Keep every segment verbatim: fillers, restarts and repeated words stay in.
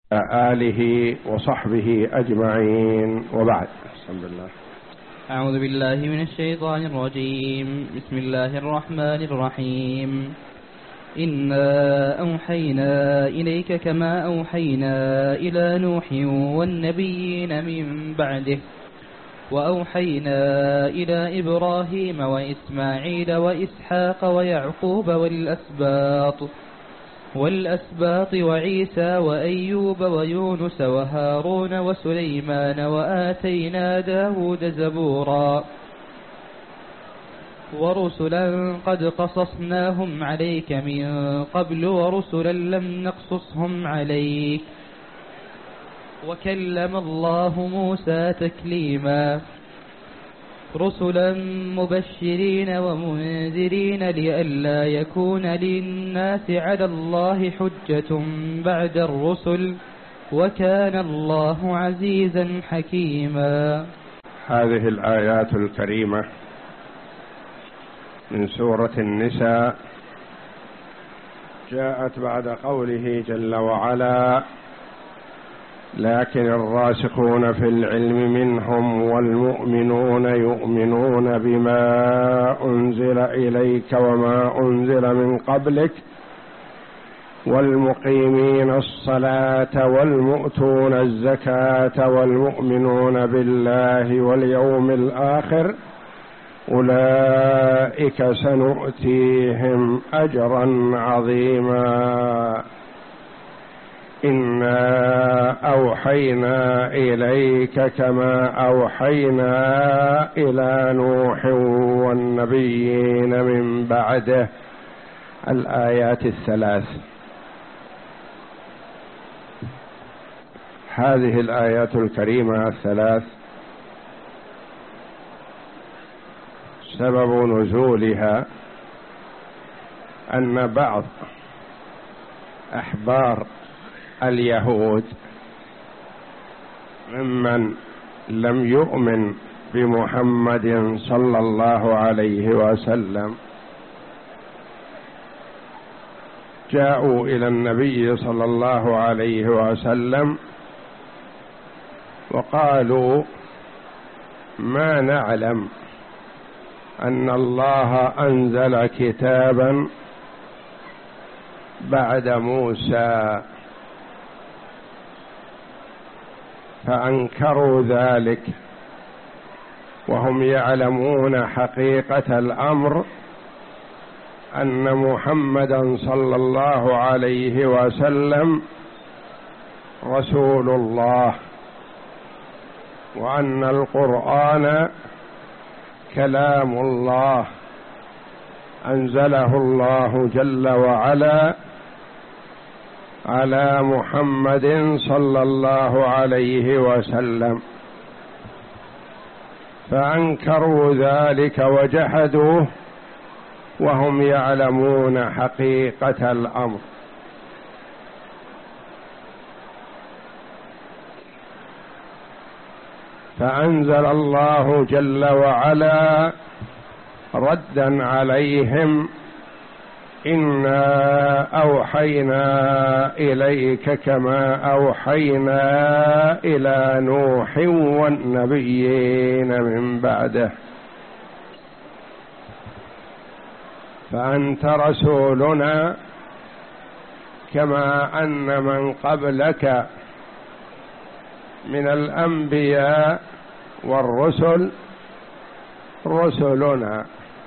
آله وصحبه أجمعين، وبعد. بسم الله. أعوذ بالله من الشيطان الرجيم. بسم الله الرحمن الرحيم. إنا أوحينا إليك كما أوحينا إلى نوح والنبيين من بعده وأوحينا إلى إبراهيم وإسماعيل وإسحاق ويعقوب والأسباط والأسباط وعيسى وأيوب ويونس وهارون وسليمان وآتينا داود زبورا ورسلا قد قصصناهم عليك من قبل ورسلا لم نقصصهم عليك وكلم الله موسى تكليما رسلا مبشرين ومنذرين لئلا يكون للناس على الله حجة بعد الرسل وكان الله عزيزا حكيما. هذه الآيات الكريمة من سورة النساء جاءت بعد قوله جل وعلا: لكن الراسخون في العلم منهم والمؤمنون يؤمنون بما أنزل إليك وما أنزل من قبلك والمقيمين الصلاة والمؤتون الزكاة والمؤمنون بالله واليوم الآخر أولئك سنؤتيهم أجرا عظيما. إنا أوحينا إليك كما أوحينا إلى نوح والنبيين من بعده. الآيات الثلاث. هذه الآيات الكريمة الثلاث سبب نزولها أن بعض أحبار اليهود ممن لم يؤمن بمحمد صلى الله عليه وسلم جاءوا إلى النبي صلى الله عليه وسلم وقالوا: ما نعلم أن الله أنزل كتابا بعد موسى، فأنكروا ذلك وهم يعلمون حقيقة الأمر أن محمدا صلى الله عليه وسلم رسول الله، وأن القرآن كلام الله أنزله الله جل وعلا على محمد صلى الله عليه وسلم، فأنكروا ذلك وجحدوه وهم يعلمون حقيقة الأمر. فأنزل الله جل وعلا ردا عليهم: إنا أوحينا إليك كما أوحينا إلى نوح والنبيين من بعده، فأنت رسولنا كما أن من قبلك من الأنبياء والرسل رسلنا،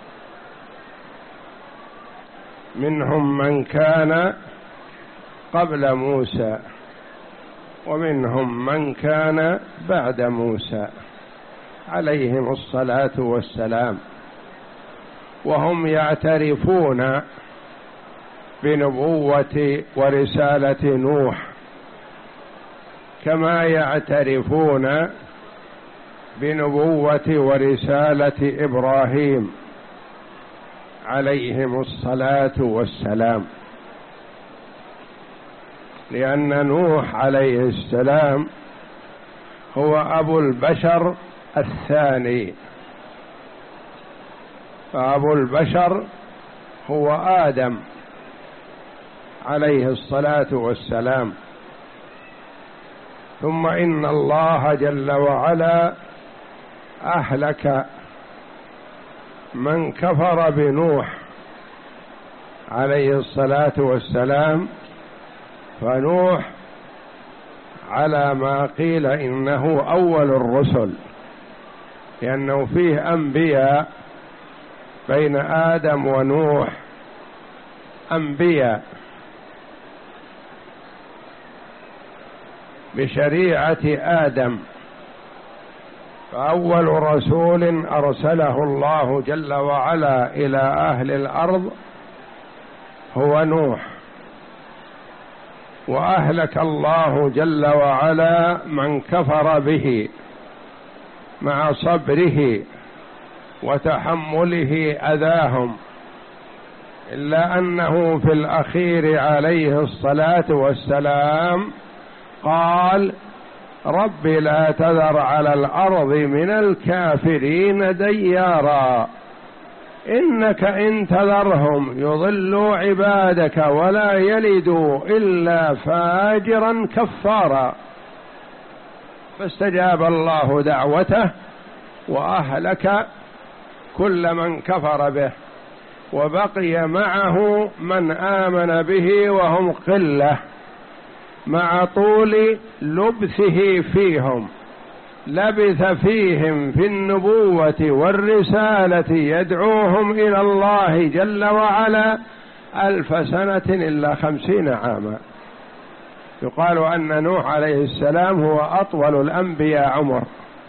منهم من كان قبل موسى ومنهم من كان بعد موسى عليهم الصلاة والسلام، وهم يعترفون بنبوة ورسالة نوح كما يعترفون بنبوة ورسالة إبراهيم عليهم الصلاة والسلام، لأن نوح عليه السلام هو أبو البشر الثاني، فأبو البشر هو آدم عليه الصلاة والسلام، ثم إن الله جل وعلا أهلك من كفر بنوح عليه الصلاة والسلام، فنوح على ما قيل إنه أول الرسل، لأنه فيه أنبياء بين آدم ونوح، أنبياء بشريعة آدم، فأول رسول أرسله الله جل وعلا إلى أهل الأرض هو نوح، وأهلك الله جل وعلا من كفر به مع صبره وتحمله أذاهم، إلا أنه في الأخير عليه الصلاة والسلام قال: رب لا تذر على الأرض من الكافرين ديارا إنك إن تذرهم يضلوا عبادك ولا يلدوا إلا فاجرا كفارا. فاستجاب الله دعوته وأهلك كل من كفر به، وبقي معه من آمن به وهم قلة مع طول لبثه فيهم، لبث فيهم في النبوة والرسالة يدعوهم إلى الله جل وعلا ألف سنة إلا خمسين عاما. يقال أن نوح عليه السلام هو أطول الأنبياء عمر،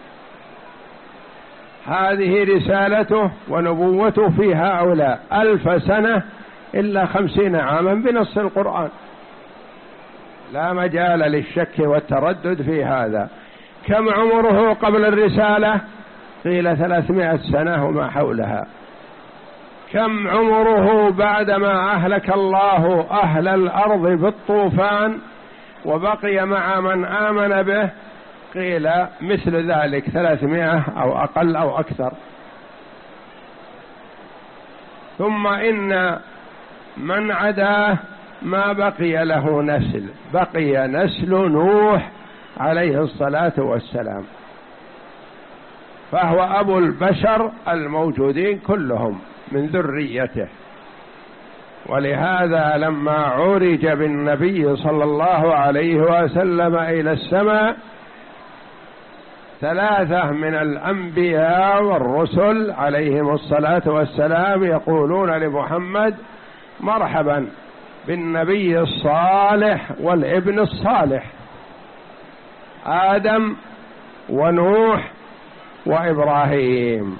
هذه رسالته ونبوته في هؤلاء ألف سنة إلا خمسين عاما بنص القرآن، لا مجال للشك والتردد في هذا. كم عمره قبل الرسالة؟ قيل ثلاثمائة سنة وما حولها. كم عمره بعدما أهلك الله أهل الأرض بالطوفان وبقي مع من آمن به؟ قيل مثل ذلك، ثلاثمائة أو أقل أو أكثر. ثم إن من عداه ما بقي له نسل، بقي نسل نوح عليه الصلاة والسلام، فهو أبو البشر الموجودين كلهم من ذريته. ولهذا لما عرج بالنبي صلى الله عليه وسلم إلى السماء، ثلاثة من الأنبياء والرسل عليهم الصلاة والسلام يقولون لمحمد: مرحبا بالنبي الصالح والابن الصالح، آدم ونوح وإبراهيم.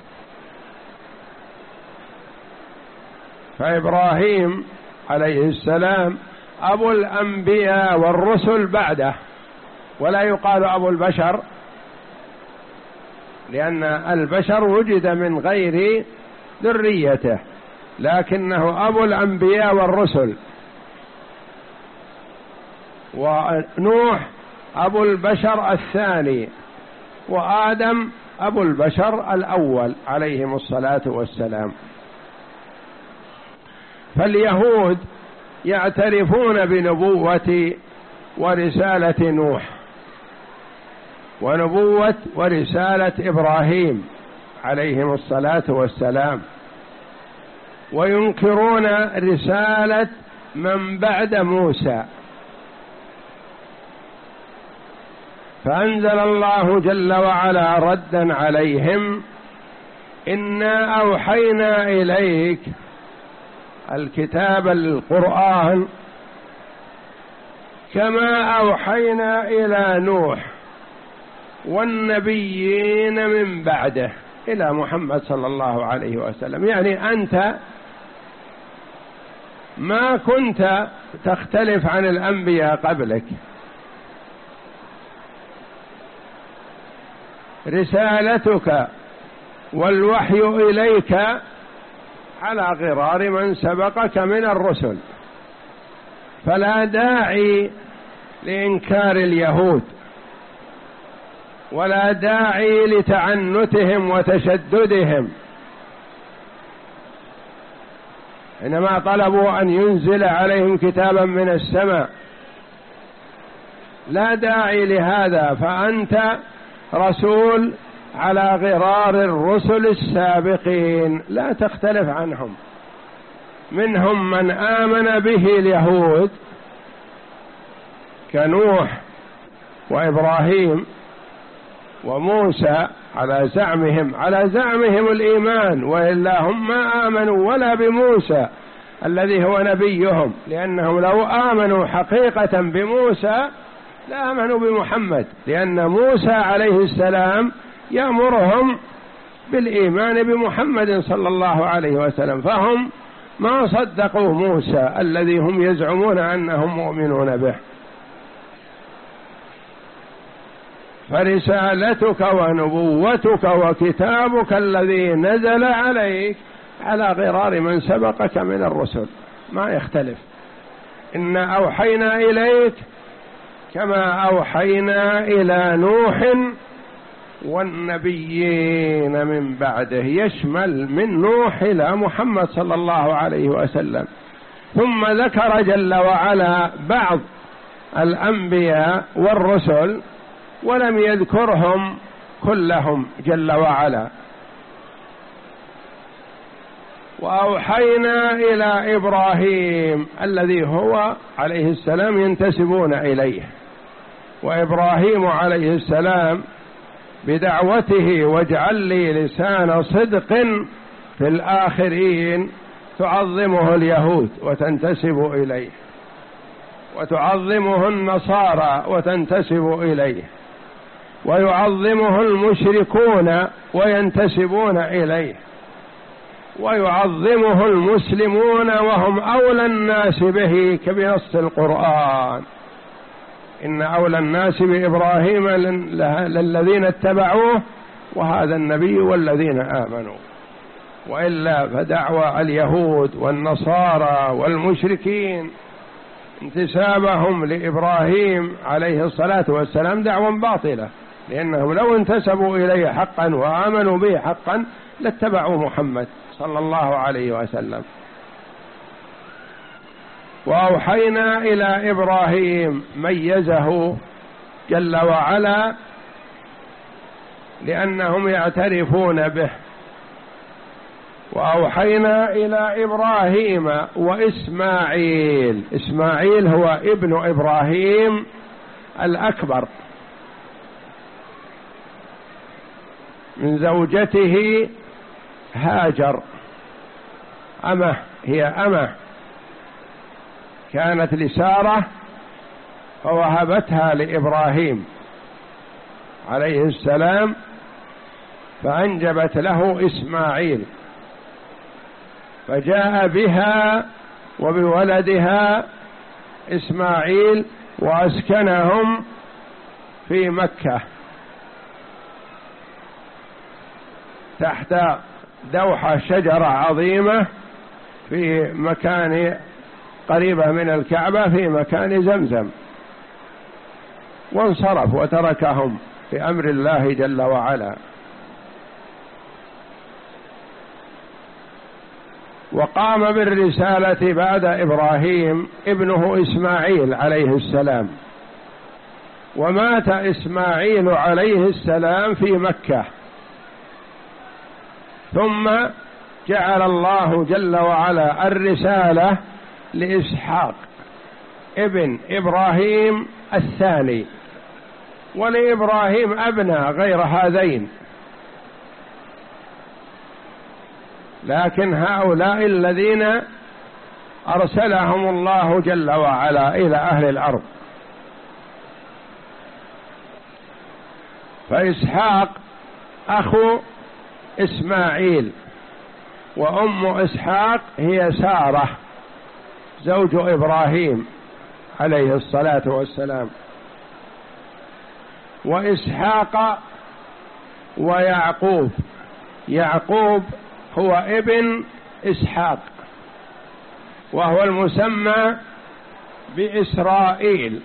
فإبراهيم عليه السلام أبو الأنبياء والرسل بعده، ولا يقال أبو البشر، لأن البشر وجد من غير ذريته، لكنه أبو الأنبياء والرسل. ونوح أبو البشر الثاني، وآدم أبو البشر الأول عليهم الصلاة والسلام. فاليهود يعترفون بنبوة ورسالة نوح ونبوة ورسالة إبراهيم عليهم الصلاة والسلام، وينكرون رسالة من بعد موسى. فأنزل الله جل وعلا ردا عليهم: إنا أوحينا إليك الكتاب القرآن كما أوحينا إلى نوح والنبيين من بعده إلى محمد صلى الله عليه وسلم. يعني أنت ما كنت تختلف عن الأنبياء قبلك، رسالتك والوحي إليك على غرار من سبقك من الرسل، فلا داعي لإنكار اليهود ولا داعي لتعنتهم وتشددهم. إنما طلبوا أن ينزل عليهم كتابا من السماء لا داعي لهذا، فأنت رسول على غرار الرسل السابقين لا تختلف عنهم. منهم من آمن به اليهود كنوح وإبراهيم وموسى على زعمهم على زعمهم الإيمان، وإلا هم ما آمنوا ولا بموسى الذي هو نبيهم، لأنهم لو آمنوا حقيقة بموسى لآمنوا بمحمد، لأن موسى عليه السلام يأمرهم بالإيمان بمحمد صلى الله عليه وسلم، فهم ما صدقوا موسى الذي هم يزعمون أنهم مؤمنون به. فرسالتك ونبوتك وكتابك الذي نزل عليك على غرار من سبقك من الرسل، ما يختلف. إنا أوحينا إليك كما أوحينا إلى نوح والنبيين من بعده، يشمل من نوح إلى محمد صلى الله عليه وسلم. ثم ذكر جل وعلا بعض الأنبياء والرسل ولم يذكرهم كلهم جل وعلا. وأوحينا إلى إبراهيم الذي هو عليه السلام ينتسبون إليه، وإبراهيم عليه السلام بدعوته واجعل لي لسان صدق في الآخرين تعظمه اليهود وتنتسب إليه، وتعظمه النصارى وتنتسب إليه، ويعظمه المشركون وينتسبون إليه، ويعظمه المسلمون وهم أولى الناس به كبنص القرآن. إن أولى الناس بإبراهيم للذين اتبعوه وهذا النبي والذين آمنوا، وإلا فدعوى اليهود والنصارى والمشركين انتسابهم لإبراهيم عليه الصلاة والسلام دعوة باطلة، لأنهم لو انتسبوا إليه حقا وآمنوا به حقا لاتبعوا محمد صلى الله عليه وسلم. وأوحينا إلى إبراهيم ميزه جل وعلا لأنهم يعترفون به. وأوحينا إلى إبراهيم وإسماعيل، إسماعيل هو ابن إبراهيم الأكبر من زوجته هاجر، أمه هي أمه كانت لسارة فوهبتها لإبراهيم عليه السلام فأنجبت له إسماعيل، فجاء بها وبولدها إسماعيل وأسكنهم في مكة تحت دوحة شجرة عظيمة في مكان قريبة من الكعبة في مكان زمزم، وانصرف وتركهم بأمر الله جل وعلا. وقام بالرسالة بعد إبراهيم ابنه إسماعيل عليه السلام، ومات إسماعيل عليه السلام في مكة، ثم جعل الله جل وعلا الرسالة لإسحاق ابن إبراهيم الثاني، ولإبراهيم أبناء غير هذين، لكن هؤلاء الذين أرسلهم الله جل وعلا إلى أهل الأرض. فإسحاق أخو إسماعيل، وأم إسحاق هي سارة زوج إبراهيم عليه الصلاة والسلام. وإسحاق ويعقوب، يعقوب هو ابن إسحاق وهو المسمى بإسرائيل.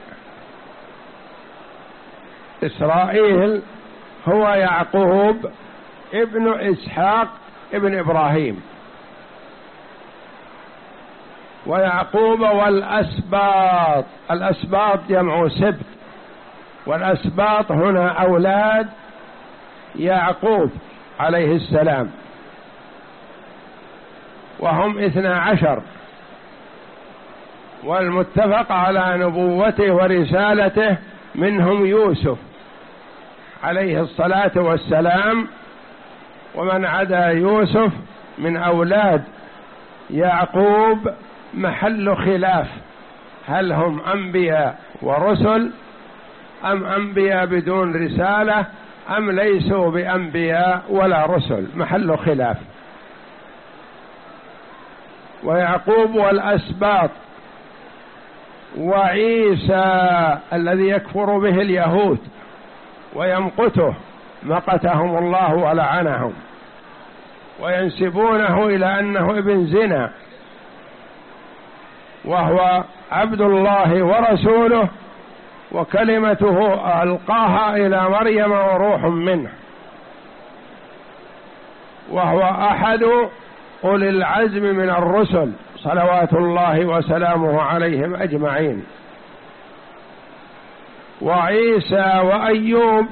إسرائيل هو يعقوب ابن إسحاق ابن إبراهيم. ويعقوب والأسباط، الأسباط جمع سبت، والأسباط هنا أولاد يعقوب عليه السلام، وهم اثنا عشر، والمتفق على نبوته ورسالته منهم يوسف عليه الصلاة والسلام، ومن عدا يوسف من أولاد يعقوب محل خلاف، هل هم أنبياء ورسل أم أنبياء بدون رسالة أم ليسوا بأنبياء ولا رسل، محل خلاف. ويعقوب والأسباط وعيسى الذي يكفر به اليهود ويمقته مقتهم الله ولعنهم، وينسبونه إلى أنه ابن زنا، وهو عبد الله ورسوله، وكلمته ألقاها إلى مريم وروح منه، وهو أحد أولي العزم من الرسل صلوات الله وسلامه عليهم أجمعين. وعيسى وأيوب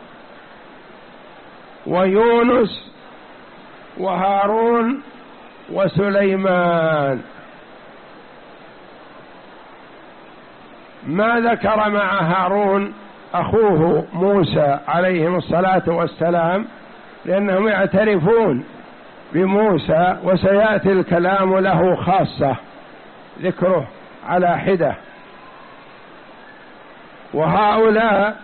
ويونس وهارون وسليمان. ما ذكر مع هارون أخوه موسى عليهم الصلاة والسلام، لأنهم يعترفون بموسى، وسيأتي الكلام له خاصة ذكره على حدة. وهؤلاء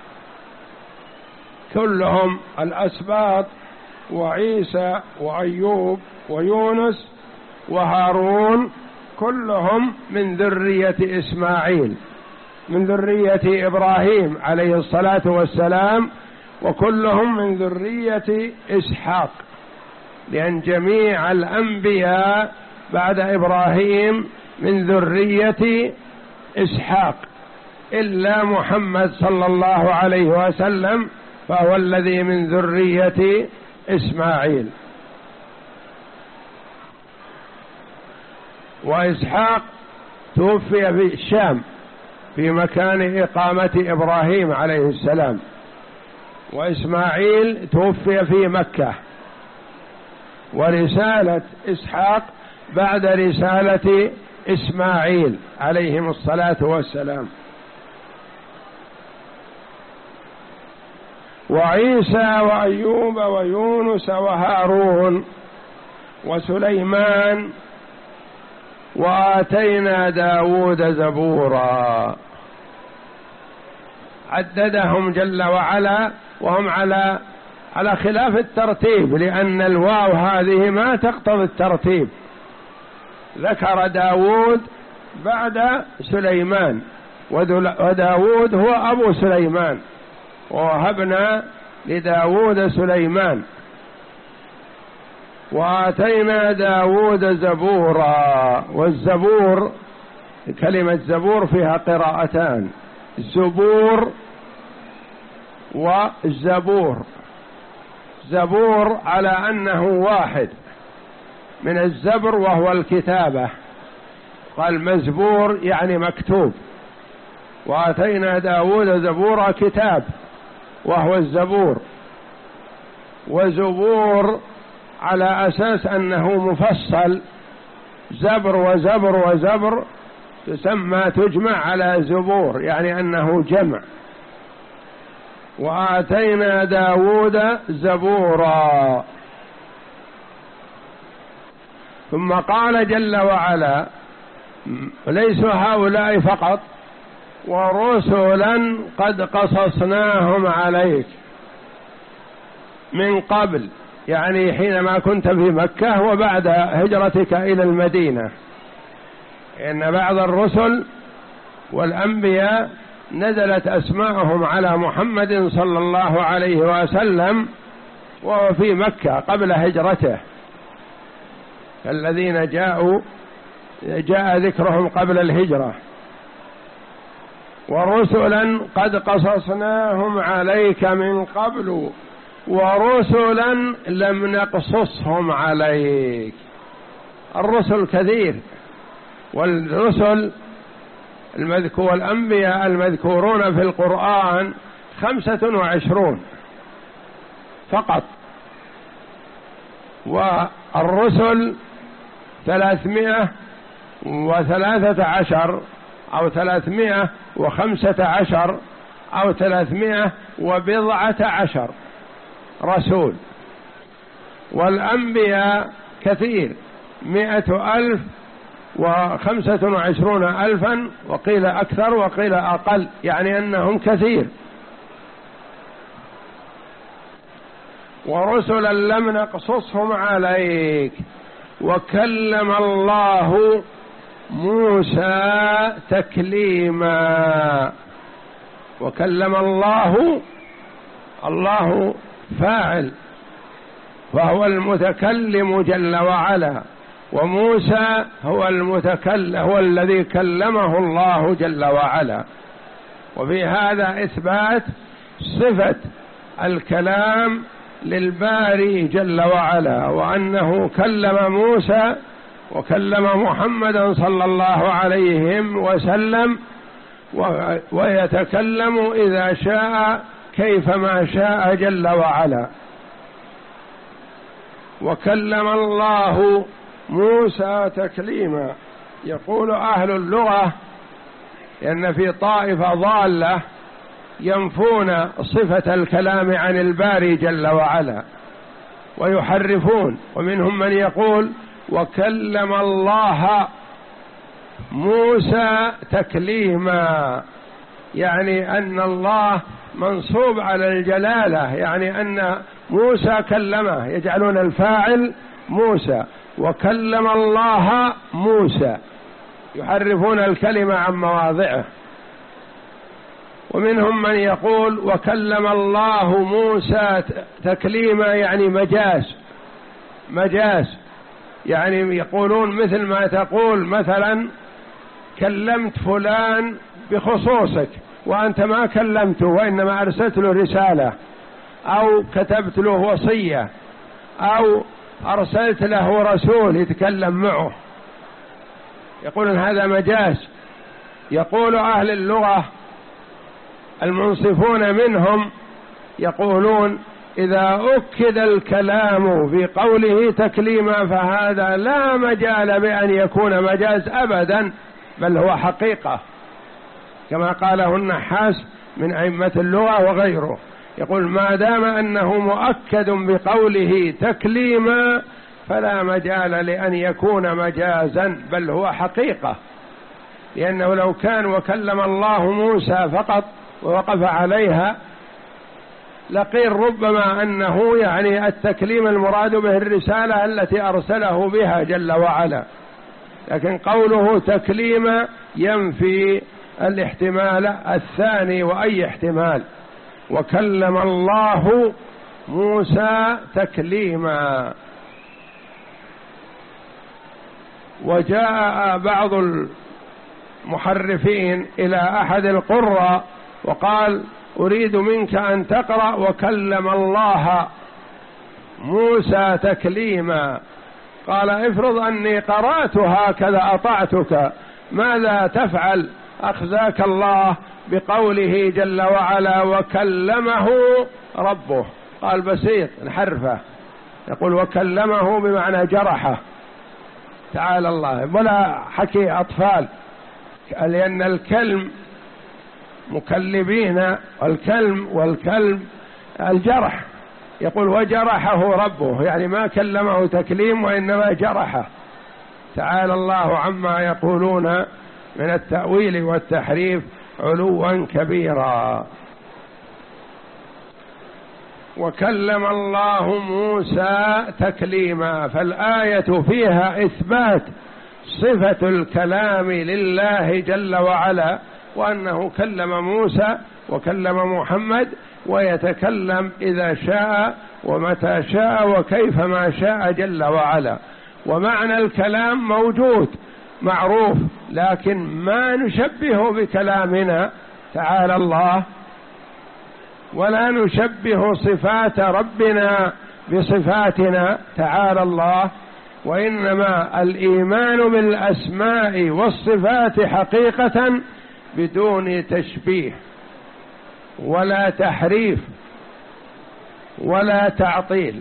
كلهم الأسباط وعيسى وأيوب ويونس وهارون كلهم من ذرية إسماعيل، من ذرية إبراهيم عليه الصلاة والسلام، وكلهم من ذرية إسحاق، لأن جميع الأنبياء بعد إبراهيم من ذرية إسحاق إلا محمد صلى الله عليه وسلم فهو الذي من ذرية إسماعيل. وإسحاق توفي في الشام في مكان إقامة إبراهيم عليه السلام، وإسماعيل توفي في مكة، ورسالة إسحاق بعد رسالة إسماعيل عليهم الصلاة والسلام. وعيسى وأيوب ويونس وهارون وسليمان، وآتينا داود زبورا. عددهم جل وعلا، وهم على على خلاف الترتيب، لأن الواو هذه ما تقتضي الترتيب. ذكر داود بعد سليمان، وداود هو أبو سليمان، ووهبنا لداود سليمان. وآتينا داود زبورا. والزبور كلمة زبور فيها قراءتان، زبور والزبور. زبور على أنه واحد من الزبر وهو الكتابة، قال مزبور يعني مكتوب. وآتينا داود زبورا كتاب وهو الزبور. وزبور على أساس أنه مفصل، زبر وزبر وزبر تسمى تجمع على زبور، يعني أنه جمع. وآتينا داود زبورا. ثم قال جل وعلا: ليس هؤلاء فقط، ورسلا قد قصصناهم عليك من قبل، يعني حينما كنت في مكة وبعد هجرتك إلى المدينة، إن بعض الرسل والأنبياء نزلت أسماءهم على محمد صلى الله عليه وسلم وهو في مكة قبل هجرته، الذين جاءوا جاء ذكرهم قبل الهجرة. ورسلا قد قصصناهم عليك من قبل ورسلا لم نقصصهم عليك. الرسل كثير، والرسل المذكور الأنبياء المذكورون في القرآن خمسة وعشرون فقط، والرسل ثلاثمائة وثلاثة عشر أو ثلاثمائة وخمسة عشر أو ثلاثمائة وبضعة عشر رسول، والأنبياء كثير مئة ألف وخمسة وعشرون ألفا، وقيل أكثر وقيل أقل، يعني أنهم كثير. ورسلا لم نقصصهم عليك وكلم الله موسى تكليما. وكلم الله، الله فاعل وهو المتكلم جل وعلا، وموسى هو المتكلم هو الذي كلمه الله جل وعلا. وفي هذا إثبات صفة الكلام للباري جل وعلا، وأنه كلم موسى وكلم محمدا صلى الله عليه وسلم، ويتكلم إذا شاء كيفما شاء جل وعلا. وكلم الله موسى تكليما. يقول أهل اللغة إن في طائفة ضالة ينفون صفة الكلام عن الباري جل وعلا ويحرفون، ومنهم من يقول وكلم الله موسى تكليما، يعني أن الله منصوب على الجلالة، يعني أن موسى كلمه، يجعلون الفاعل موسى، وكلم الله موسى، يحرفون الكلمة عن مواضعه. ومنهم من يقول وكلم الله موسى تكليما، يعني مجاز، مجاز، يعني يقولون مثل ما تقول مثلا كلمت فلان بخصوصك وأنت ما كلمته وإنما أرسلت له رسالة أو كتبت له وصية أو أرسلت له رسول يتكلم معه، يقولون هذا مجاز. يقول أهل اللغة المنصفون منهم يقولون إذا أكد الكلام في قوله تكليما فهذا لا مجال بأن يكون مجاز أبدا، بل هو حقيقة، كما قاله النحاس من أئمة اللغة وغيره، يقول ما دام أنه مؤكد بقوله تكليما فلا مجال لأن يكون مجازا، بل هو حقيقة، لأنه لو كان وكلم الله موسى فقط ووقف عليها لقيل ربما أنه يعني التكليم المراد به الرسالة التي أرسله بها جل وعلا، لكن قوله تكليما ينفي الاحتمال الثاني وأي احتمال. وكلم الله موسى تكليما. وجاء بعض المحرفين إلى أحد القراء وقال أريد منك أن تقرأ وكلم الله موسى تكليما، قال افرض أني قرأت هكذا أطعتك، ماذا تفعل؟ أخزاك الله بقوله جل وعلا وكلمه ربه، قال بسيط نحرفه، يقول وكلمه بمعنى جرحه، تعالى الله، ولا حكي أطفال، لأن الكلم مكلبين، والكلم والكلم الجرح، يقول وجرحه ربه، يعني ما كلمه تكليم وإنما جرحه، تعالى الله عما يقولون من التأويل والتحريف علوا كبيرا. وكلم الله موسى تكليما، فالآية فيها إثبات صفة الكلام لله جل وعلا، وأنه كلم موسى وكلم محمد، ويتكلم إذا شاء ومتى شاء وكيفما شاء جل وعلا. ومعنى الكلام موجود معروف، لكن ما نشبه بكلامنا تعالى الله، ولا نشبه صفات ربنا بصفاتنا تعالى الله، وإنما الإيمان بالأسماء والصفات حقيقة بدون تشبيه ولا تحريف ولا تعطيل.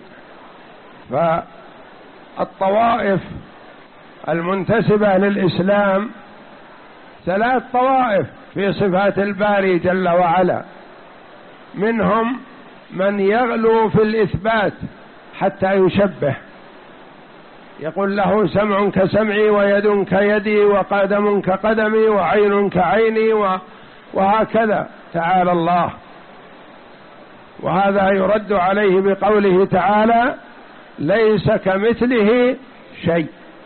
فالطوائف المنتسبة للإسلام ثلاث طوائف في صفات الباري جل وعلا، منهم من يغلو في الإثبات حتى يشبه، يقول له سمع كسمعي ويد كيدي وقدم كقدمي وعين كعيني وهكذا تعالى الله. وهذا يرد عليه بقوله تعالى ليس كمثله شيء.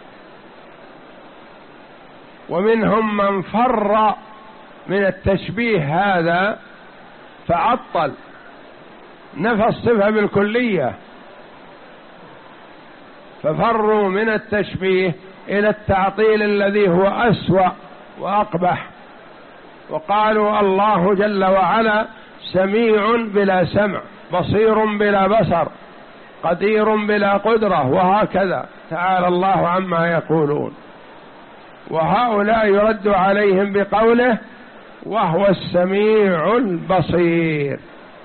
ومنهم من فر من التشبيه هذا فعطل، نفى الصفة بالكلية، ففروا من التشبيه إلى التعطيل الذي هو أسوأ وأقبح، وقالوا الله جل وعلا سميع بلا سمع، بصير بلا بصر، قدير بلا قدرة، وهكذا تعالى الله عما يقولون. وهؤلاء يرد عليهم بقوله وهو السميع البصير.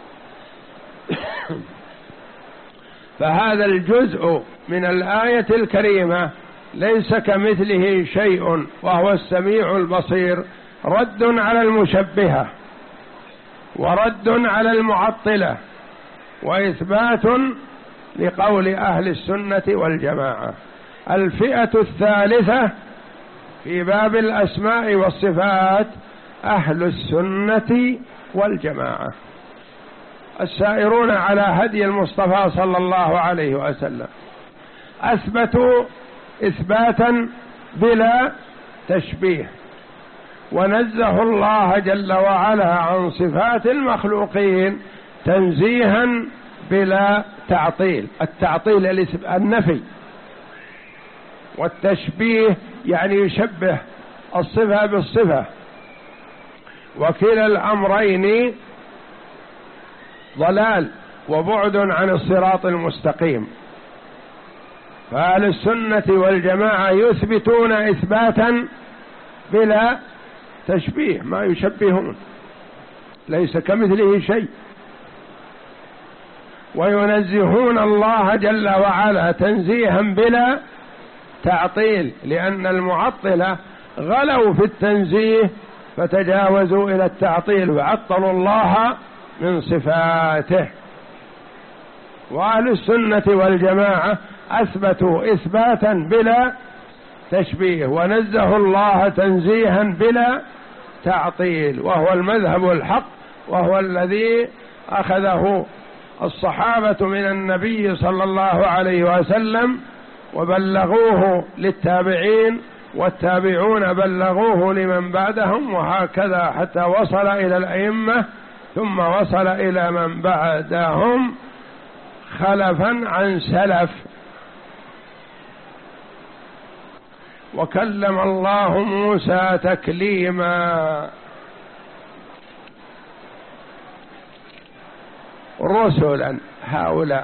فهذا الجزء من الآية الكريمة ليس كمثله شيء وهو السميع البصير رد على المشبهة ورد على المعطلة وإثبات لقول أهل السنة والجماعة. الفئة الثالثة في باب الأسماء والصفات أهل السنة والجماعة، السائرون على هدي المصطفى صلى الله عليه وسلم، أثبتوا إثباتا بلا تشبيه، ونزه الله جل وعلا عن صفات المخلوقين تنزيها بلا تعطيل. التعطيل النفي، والتشبيه يعني يشبه الصفة بالصفة، وكلا الأمرين ضلال وبعد عن الصراط المستقيم. فأهل السنة والجماعة يثبتون إثباتا بلا تشبيه، ما يشبهون، ليس كمثله شيء، وينزهون الله جل وعلا تنزيها بلا تعطيل، لأن المعطلة غلوا في التنزيه فتجاوزوا إلى التعطيل وعطلوا الله من صفاته. وأهل السنة والجماعة أثبتوا إثباتا بلا تشبيه، ونزهوا الله تنزيها بلا تعطيل، وهو المذهب الحق، وهو الذي أخذه الصحابة من النبي صلى الله عليه وسلم وبلغوه للتابعين، والتابعون بلغوه لمن بعدهم، وهكذا حتى وصل إلى الأئمة، ثم وصل إلى من بعدهم خلفا عن سلف. وكلم الله موسى تكليما. رسلا هؤلاء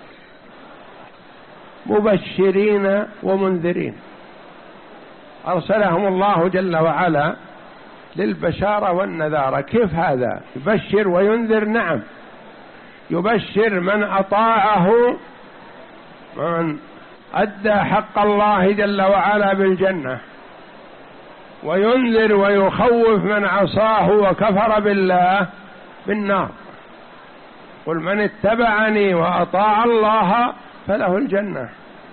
مبشرين ومنذرين، أرسلهم الله جل وعلا للبشارة والنذارة. كيف هذا؟ يبشر وينذر؟ نعم، يبشر من أطاعه، من أدى حق الله جل وعلا بالجنة، وينذر ويخوف من عصاه وكفر بالله بالنار. قل من اتبعني وأطاع الله فله الجنة،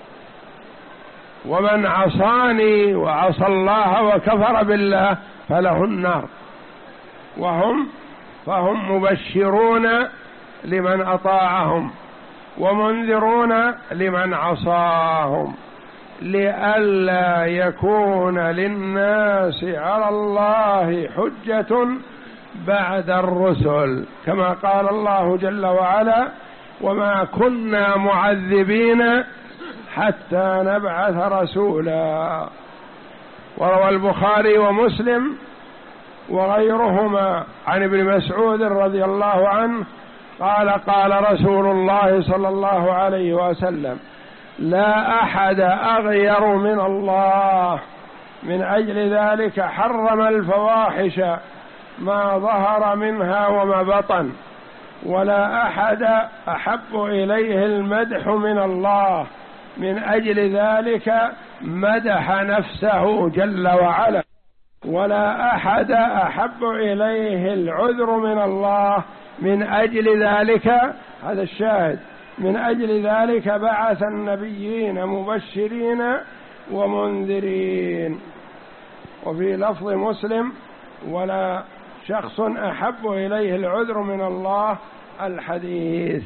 ومن عصاني وعصى الله وكفر بالله فله النار. وهم فهم مبشرون لمن أطاعهم ومنذرون لمن عصاهم، لئلا يكون للناس على الله حجة بعد الرسل، كما قال الله جل وعلا وما كنا معذبين حتى نبعث رسولا. وروى البخاري ومسلم وغيرهما عن ابن مسعود رضي الله عنه قال قال رسول الله صلى الله عليه وسلم لا أحد أغير من الله من أجل ذلك حرم الفواحش ما ظهر منها وما بطن، ولا أحد أحب إليه المدح من الله، من أجل ذلك مدح نفسه جل وعلا. ولا أحد أحب إليه العذر من الله، من أجل ذلك هذا الشاهد، من أجل ذلك بعث النبيين مبشرين ومنذرين. وفي لفظ مسلم: ولا شخص أحب إليه العذر من الله الحديث.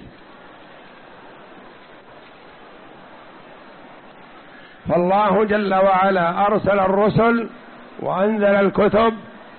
فالله جل وعلا أرسل الرسل وأنزل الكتب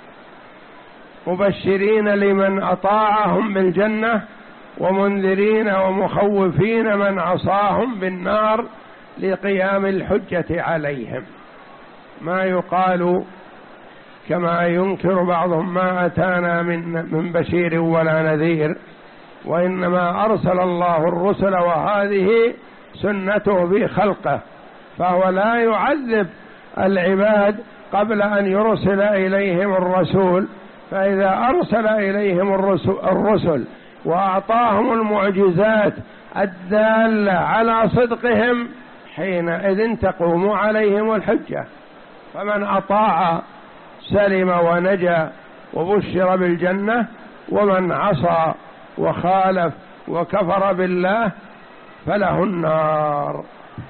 مبشرين لمن أطاعهم بالجنة، ومنذرين ومخوفين من عصاهم بالنار، لقيام الحجة عليهم. ما يقال كما ينكر بعضهم: ما أتانا من من بشير ولا نذير، وإنما أرسل الله الرسل، وهذه سنته في خلقه، فهو لا يعذب العباد قبل أن يرسل إليهم الرسول. فإذا أرسل إليهم الرسل, الرسل وأعطاهم المعجزات الدالة على صدقهم، حينئذ تقوم عليهم الحجة. فمن أطاع سلم ونجا وبشر بالجنة، ومن عصى وخالف وكفر بالله فله النار.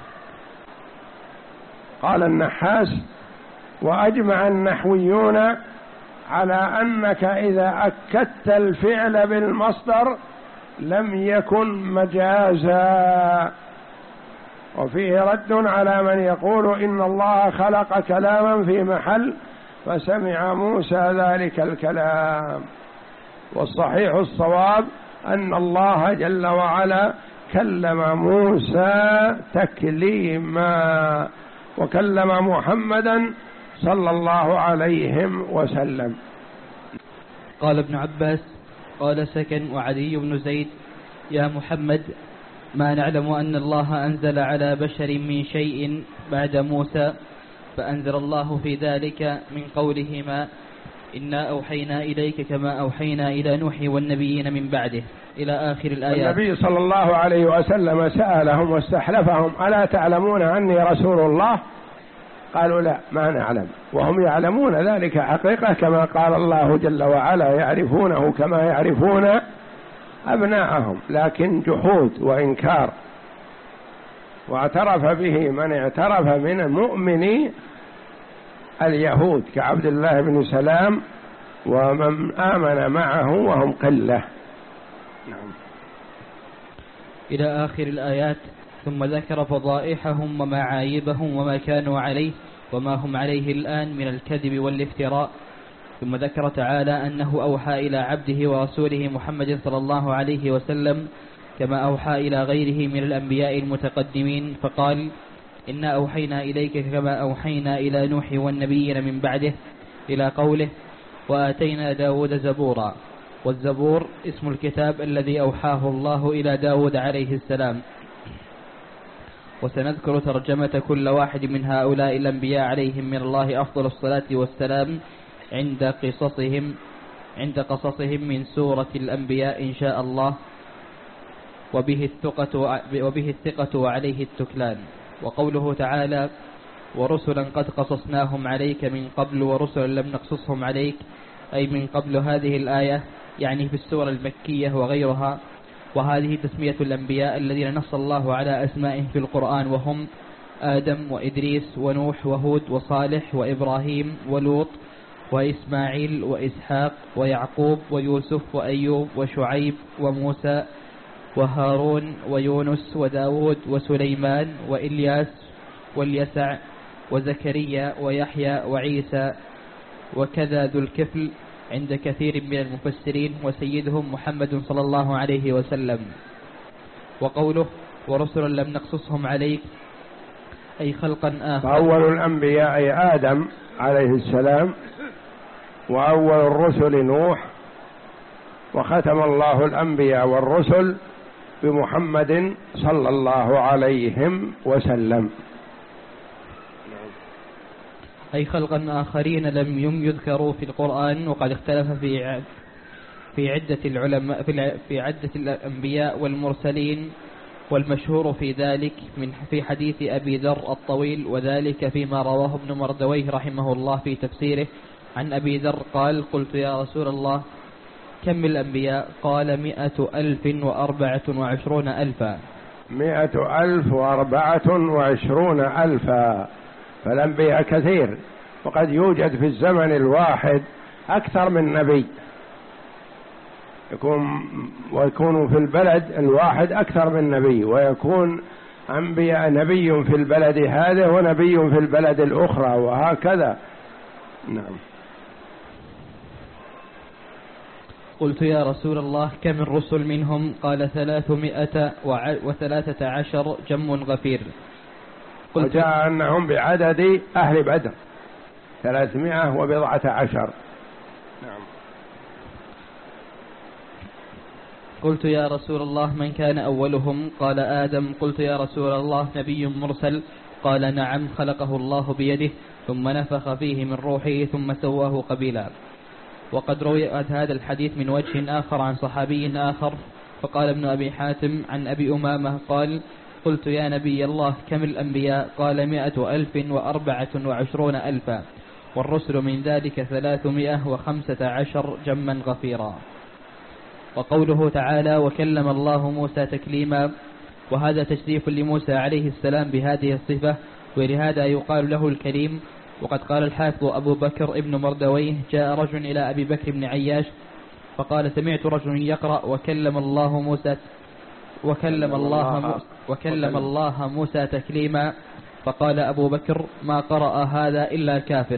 قال النحاس: وأجمع النحويون على أنك إذا أكدت الفعل بالمصدر لم يكن مجازا. وفيه رد على من يقول إن الله خلق كلاما في محل فسمع موسى ذلك الكلام. والصحيح الصواب أن الله جل وعلا كلم موسى تكليما، وكلم محمدا صلى الله عليه وسلم. قال ابن عباس: قال سكن وعدي بن زيد: يا محمد، ما نعلم أن الله أنزل على بشر من شيء بعد موسى، فأنزل الله في ذلك من قولهما: إنا أوحينا إليك كما أوحينا إلى نوح والنبيين من بعده، إلى آخر الآيات. النبي صلى الله عليه وسلم سألهم واستحلفهم: ألا تعلمون أني رسول الله؟ قالوا: لا، ما نعلم. وهم يعلمون ذلك حقيقة، كما قال الله جل وعلا: يعرفونه كما يعرفون أبناءهم، لكن جحود وإنكار. واعترف به من اعترف من مؤمني اليهود كعبد الله بن سلام ومن آمن معه وهم قلة. نعم. إلى آخر الآيات. ثم ذكر فضائحهم ومعايبهم وما كانوا عليه وما هم عليه الآن من الكذب والافتراء. ثم ذكر تعالى أنه أوحى إلى عبده ورسوله محمد صلى الله عليه وسلم كما أوحى إلى غيره من الأنبياء المتقدمين، فقال: إنا أوحينا إليك كما أوحينا إلى نوح والنبيين من بعده، إلى قوله: وآتينا داود زبورا. والزبور اسم الكتاب الذي أوحاه الله إلى داود عليه السلام. وسنذكر ترجمة كل واحد من هؤلاء الأنبياء عليهم من الله أفضل الصلاة والسلام عند قصصهم عند قصصهم من سورة الأنبياء إن شاء الله، وبه الثقة وبه الثقة وعليه التكلان. وقوله تعالى: ورسلا قد قصصناهم عليك من قبل ورسلا لم نقصصهم عليك، أي من قبل هذه الآية، يعني في السورة المكية وغيرها. وهذه تسمية الأنبياء الذين نص الله على أسمائهم في القرآن، وهم آدم وإدريس ونوح وهود وصالح وإبراهيم ولوط وإسماعيل وإسحاق ويعقوب ويوسف وأيوب وشعيب وموسى وهارون ويونس وداود وسليمان وإلياس واليسع وزكريا ويحيى وعيسى، وكذا ذو الكفل عند كثير من المفسرين، وسيدهم محمد صلى الله عليه وسلم. وقوله: ورسلا لم نقصصهم عليك، أي خلقا آخر. أول الأنبياء آدم عليه السلام، وأول الرسل نوح، وختم الله الأنبياء والرسل بمحمد صلى الله عليه وسلم. أي خلقا آخرين لم يذكروا في القرآن. وقد اختلف في في عدة العلماء في عدة الأنبياء والمرسلين، والمشهور في ذلك من في حديث أبي ذر الطويل، وذلك فيما رواه ابن مردويه رحمه الله في تفسيره عن أبي ذر قال: قلت يا رسول الله كم الأنبياء؟ قال: مئة ألف وأربعة وعشرون ألفا. مئة ألف وأربعة وعشرون ألفا. فالأنبياء كثير، وقد يوجد في الزمن الواحد أكثر من نبي، يكون ويكون في البلد الواحد أكثر من نبي، ويكون أنبياء نبي في البلد هذا ونبي في البلد الأخرى، وهكذا. نعم. قلت يا رسول الله كم الرسل منهم؟ قال: ثلاثمائة وثلاثة عشر جم غفير. وجاء أنهم بعدد أهل بدر ثلاثمائة وبضعة عشر. نعم. قلت يا رسول الله من كان أولهم؟ قال: آدم. قلت يا رسول الله نبي مرسل؟ قال: نعم، خلقه الله بيده ثم نفخ فيه من روحه ثم سواه قبيلا. وقد روي هذا الحديث من وجه آخر عن صحابي آخر، فقال ابن أبي حاتم عن أبي أمامة قال: قلت يا نبي الله كم الأنبياء؟ قال: مائة ألف وأربعة وعشرون ألفا، والرسل من ذلك ثلاثمائة وخمسة عشر جما غفيرا. وقوله تعالى: وكلم الله موسى تكليما، وهذا تشريف لموسى عليه السلام بهذه الصفة، ولهذا يقال له الكريم. وقد قال الحافظ أبو بكر ابن مردويه: جاء رجل إلى أبي بكر بن عياش فقال: سمعت رجل يقرأ وكلم الله موسى وكلم الله وكلم الله موسى تكليما. فقال أبو بكر: ما قرأ هذا إلا كافر.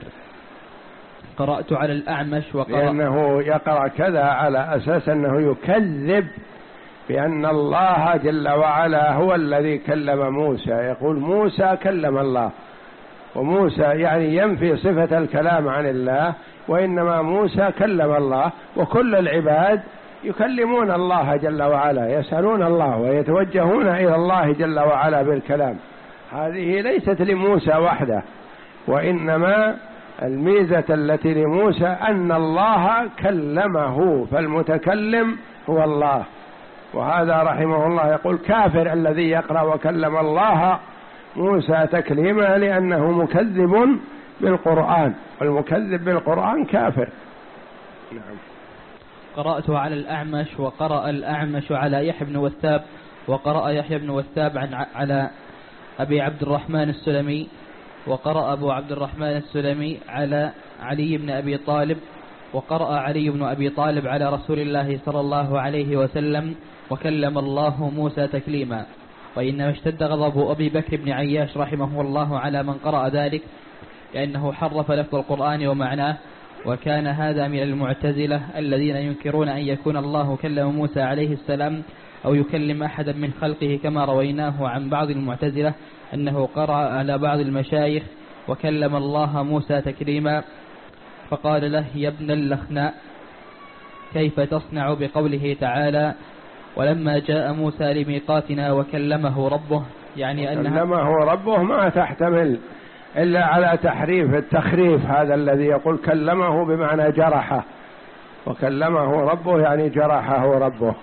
قرأت على الأعمش وقرأ لأنه يقرأ كذا على أساس أنه يكذب بأن الله جل وعلا هو الذي كلم موسى، يقول موسى كلم الله، وموسى يعني ينفي صفة الكلام عن الله، وإنما موسى كلم الله، وكل العباد يكلمون الله جل وعلا، يسألون الله ويتوجهون إلى الله جل وعلا بالكلام. هذه ليست لموسى وحده، وإنما الميزة التي لموسى أن الله كلمه، فالمتكلم هو الله. وهذا رحمه الله يقول: كافر الذي يقرأ وكلم الله موسى تكليما، لأنه مكذب بالقرآن، والمكذب بالقرآن كافر. نعم. قرأت على الأعمش وقرأ الأعمش على يحيى بن وثاب، وقرأ يحيى بن وثاب عن على أبي عبد الرحمن السلمي، وقرأ أبو عبد الرحمن السلمي على علي بن أبي طالب، وقرأ علي بن أبي طالب على رسول الله صلى الله عليه وسلم: وكلم الله موسى تكليما. وإنما اشتد غضب أبي بكر بن عياش رحمه الله على من قرأ ذلك، لأنه حرف لفظ القرآن ومعناه، وكان هذا من المعتزلة الذين ينكرون أن يكون الله كلم موسى عليه السلام أو يكلم أحدا من خلقه، كما رويناه عن بعض المعتزلة أنه قرأ على بعض المشايخ: وكلم الله موسى تكليما. فقال له: يا ابن اللخناء، كيف تصنع بقوله تعالى: ولما جاء موسى لميقاتنا وكلمه ربه؟ يعني أنها كلمه ربه ما تحتمل إلا على تحريف التخريف، هذا الذي يقول كلمه بمعنى جرحه، وكلمه ربه يعني جرحه ربه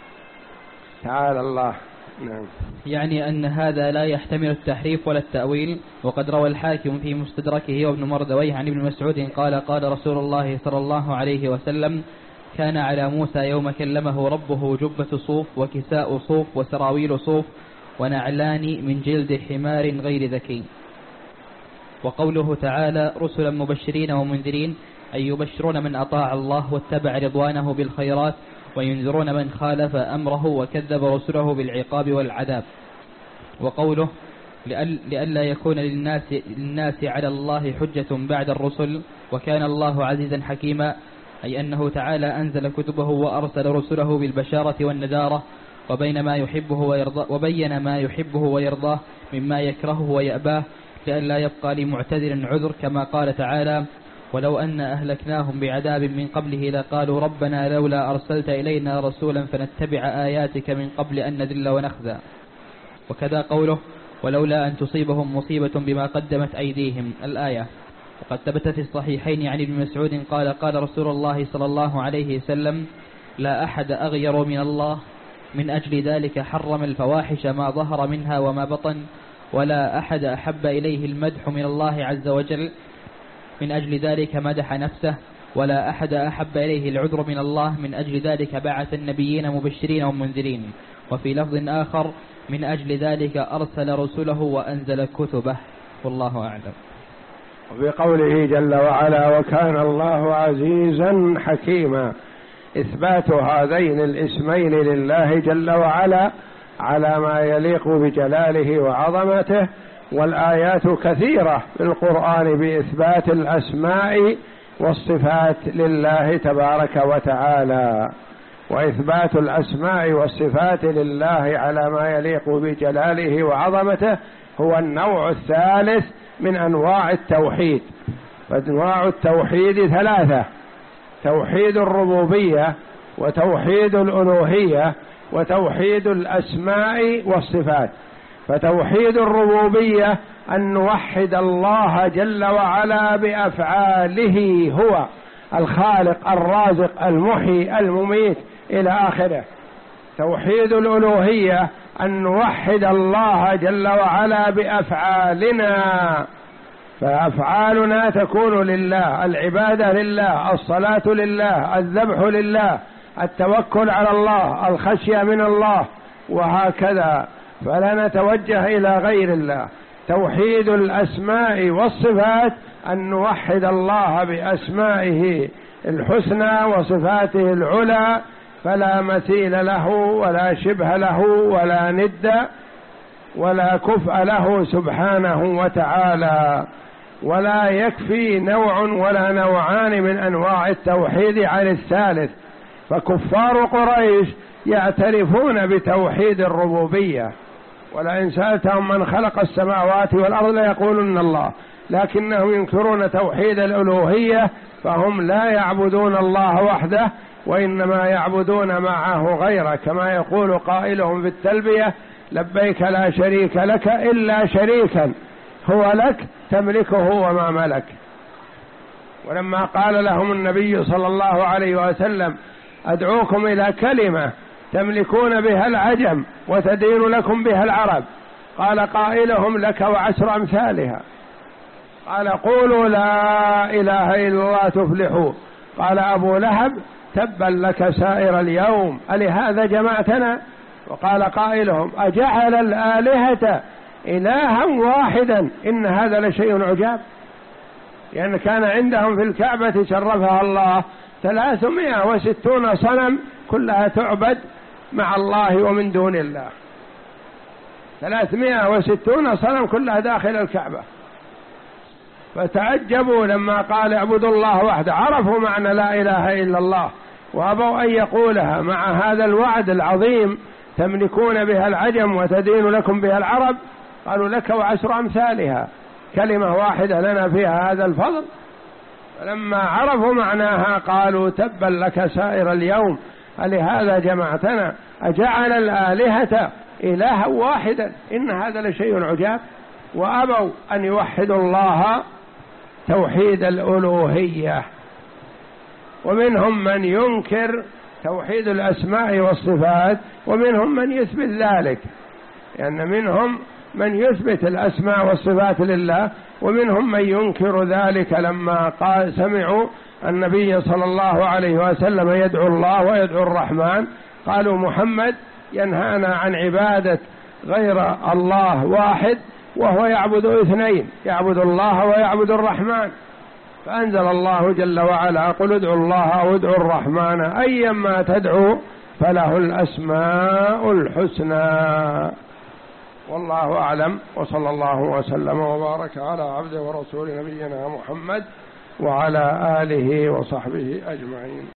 تعالى الله. نعم. يعني أن هذا لا يحتمل التحريف ولا التأويل. وقد روى الحاكم في مستدركه وابن مردويه عن ابن مسعود قال: قال رسول الله صلى الله عليه وسلم: كان على موسى يوم كلمه ربه جبة صوف وكساء صوف وسراويل صوف ونعلان من جلد حمار غير ذكي. وقوله تعالى: رسلا مبشرين ومنذرين، أي يبشرون من أطاع الله واتبع رضوانه بالخيرات، وينذرون من خالف أمره وكذب رسله بالعقاب والعذاب. وقوله: لئلا يكون للناس, للناس على الله حجة بعد الرسل، وكان الله عزيزا حكيما، أي أنه تعالى أنزل كتبه وأرسل رسله بالبشارة والنذارة، وبين ما يحبه ويرضاه وبين ما يحبه ويرضاه مما يكرهه ويأباه، لئلا يبقى لمعتذر عذر، كما قال تعالى: ولو أن أهلكناهم بعذاب من قبله لقالوا ربنا لولا أرسلت إلينا رسولا فنتبع آياتك من قبل أن نذل ونخزى. وكذا قوله: ولولا أن تصيبهم مصيبة بما قدمت أيديهم، الآية. وقد ثبت في الصحيحين عن ابن مسعود قال قال رسول الله صلى الله عليه وسلم لا أحد أغير من الله، من أجل ذلك حرم الفواحش ما ظهر منها وما بطن، ولا أحد أحب إليه المدح من الله عز وجل، من أجل ذلك مدح نفسه، ولا أحد أحب إليه العذر من الله، من أجل ذلك بعث النبيين مبشرين ومنذرين. وفي لفظ آخر من أجل ذلك أرسل رسله وأنزل كتبه، والله أعلم. وفي قوله جل وعلا وكان الله عزيزا حكيما، إثبات هذين الاسمين لله جل وعلا على ما يليق بجلاله وعظمته، والآيات كثيرة في القرآن بإثبات الأسماء والصفات لله تبارك وتعالى. وإثبات الأسماء والصفات لله على ما يليق بجلاله وعظمته هو النوع الثالث من أنواع التوحيد. فأنواع التوحيد ثلاثة: توحيد الربوبية، وتوحيد الألوهية، وتوحيد الأسماء والصفات. فتوحيد الربوبية أن نوحد الله جل وعلا بأفعاله، هو الخالق الرازق المحيي المميت إلى آخره. توحيد الألوهية أن نوحد الله جل وعلا بأفعالنا، فأفعالنا تكون لله، العبادة لله، الصلاة لله، الذبح لله، التوكل على الله، الخشية من الله، وهكذا، فلا نتوجه إلى غير الله. توحيد الأسماء والصفات أن نوحد الله بأسمائه الحسنى وصفاته العلى، فلا مثيل له ولا شبه له ولا ند ولا كفء له سبحانه وتعالى. ولا يكفي نوع ولا نوعان من أنواع التوحيد عن الثالث، فكفار قريش يعترفون بتوحيد الربوبية، ولئن سألتهم من خلق السماوات والأرض ليقولن الله، لكنهم ينكرون توحيد الألوهية، فهم لا يعبدون الله وحده، وإنما يعبدون معه غيره، كما يقول قائلهم في التلبية لبيك لا شريك لك إلا شريكا هو لك تملكه وما ملك. ولما قال لهم النبي صلى الله عليه وسلم أدعوكم إلى كلمة تملكون بها العجم وتدين لكم بها العرب، قال قائلهم لك وعشر أمثالها، قال قولوا لا إله إلا الله تفلحوا، قال أبو لهب تبا لك سائر اليوم ألهذا جمعتنا، وقال قائلهم أجعل الآلهة إلها واحدا إن هذا لشيء عجاب، لأن يعني كان عندهم في الكعبة شرفها الله ثلاثمائة وستون صنم كلها تعبد مع الله ومن دون الله، ثلاثمائة وستون صنم كلها داخل الكعبة. فتعجبوا لما قال اعبدوا الله وحده، عرفوا معنى لا إله إلا الله وأبوا أن يقولها مع هذا الوعد العظيم تملكون بها العجم وتدين لكم بها العرب، قالوا لك وعشر أمثالها، كلمة واحدة لنا فيها هذا الفضل. فلما عرفوا معناها قالوا تبا لك سائر اليوم ألهذا جمعتنا أجعل الآلهة إلها واحدا إن هذا لشيء عجاب. وأبوا أن يوحدوا الله توحيد الألوهية. ومنهم من ينكر توحيد الأسماء والصفات، ومنهم من يثبت ذلك، لأن يعني منهم من يثبت الأسماء والصفات لله، ومنهم من ينكر ذلك. لما قال سمعوا النبي صلى الله عليه وسلم يدعو الله ويدعو الرحمن، قالوا محمد ينهانا عن عبادة غير الله واحد وهو يعبد اثنين، يعبد الله ويعبد الرحمن. فأنزل الله جل وعلا قل ادعوا الله أو ادعوا الرحمن أيما تدعوا فله الأسماء الحسنى. والله أعلم، وصلى الله وسلم وبارك على عبده ورسول نبينا محمد وعلى آله وصحبه أجمعين.